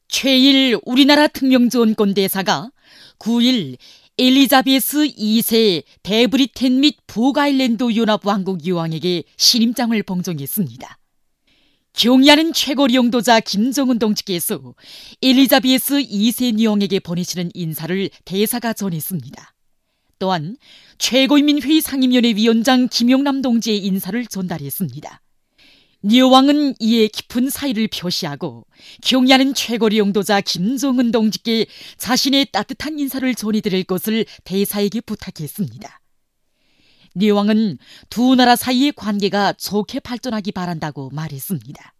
최일 우리나라 특명지원권 대사가 9일 엘리자베스 2세 대브리텐 및 북아일랜드 연합왕국 여왕에게 신임장을 봉정했습니다. 경의하는 최고 영도자 김정은 동지께서 엘리자베스 2세 여왕에게 보내시는 인사를 대사가 전했습니다. 또한 최고인민회의 상임위원회 위원장 김용남 동지의 인사를 전달했습니다. 여왕은 이에 깊은 사의를 표시하고 경의하는 최고 영도자 김정은 동지께 자신의 따뜻한 인사를 전해드릴 것을 대사에게 부탁했습니다. 여왕은 두 나라 사이의 관계가 좋게 발전하기 바란다고 말했습니다.